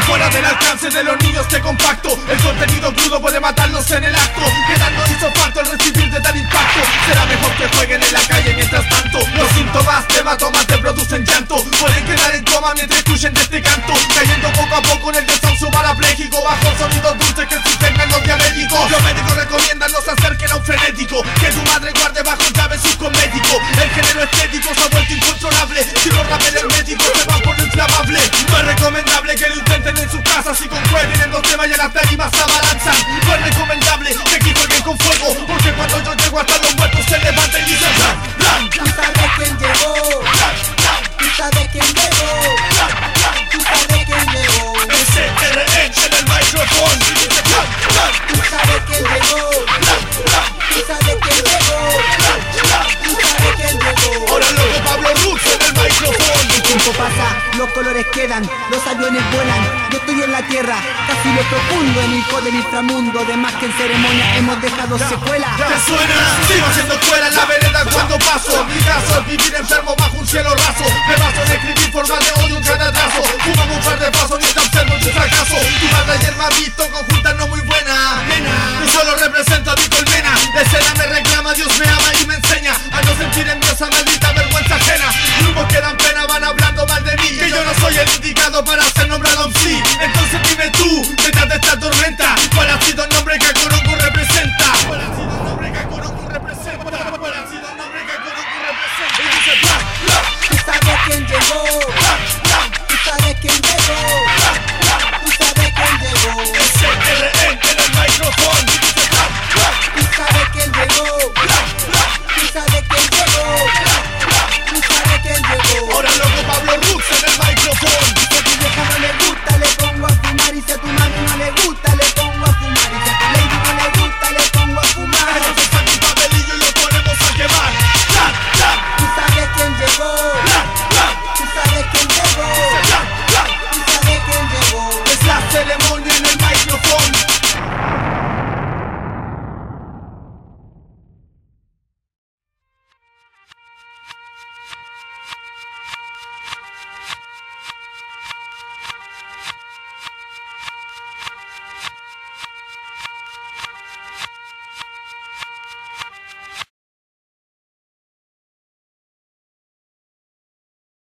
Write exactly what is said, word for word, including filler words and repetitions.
fuera del alcance de los niños te compacto. El contenido crudo puede matarlos en el acto. Quedando isofacto al recibir de tal impacto. Será mejor que jueguen en la calle mientras tanto. Los síntomas te matoman, te producen llanto. Pueden quedar en coma mientras escuchen de este canto. Cayendo poco a poco en el desahucio parapléjico. Bajo sonidos dulces que se integran los diabéticos. Los médicos recomiendan no se acerquen a un frenético. Que tu madre guarde bajo llave sus cosméticos. El género estético se ha vuelto incontrolable. Si los raperos herméticos se van por lo inflamable. No es recomendable que lo intenten en sus casas. Y con juez vienen los temas y a las tarimas se abalanzan. No es recomendable que aquí jueguen con fuego. Porque cuando yo llego hasta los muertos se levantan y dicen blan, blan. Tú sabes quién llegó. Tú sabes quién llegó. Tú sabes quién llegó. S R H en el micrófono. Tú sabes quién llegó. Tú sabes quién llegó. Tú sabes quién llegó. Ahora loco Pablo Rux en el micrófono. El tiempo pasa, los colores quedan, los aviones vuelan. Yo estoy en la tierra, casi lo profundo, en el hijo del inframundo. De más que en ceremonia hemos dejado secuelas. ¿Te suena? Sigo haciendo escuela en la vereda cuando paso. Mi caso es vivir enfermo bajo un cielo raso. Me baso en escribir formas de odio en cada trazo. Fumamos un par de pasos mientras observo tu fracaso. Tu madre ayer me ha visto con juntas no muy buenas. Yo solo represento a mi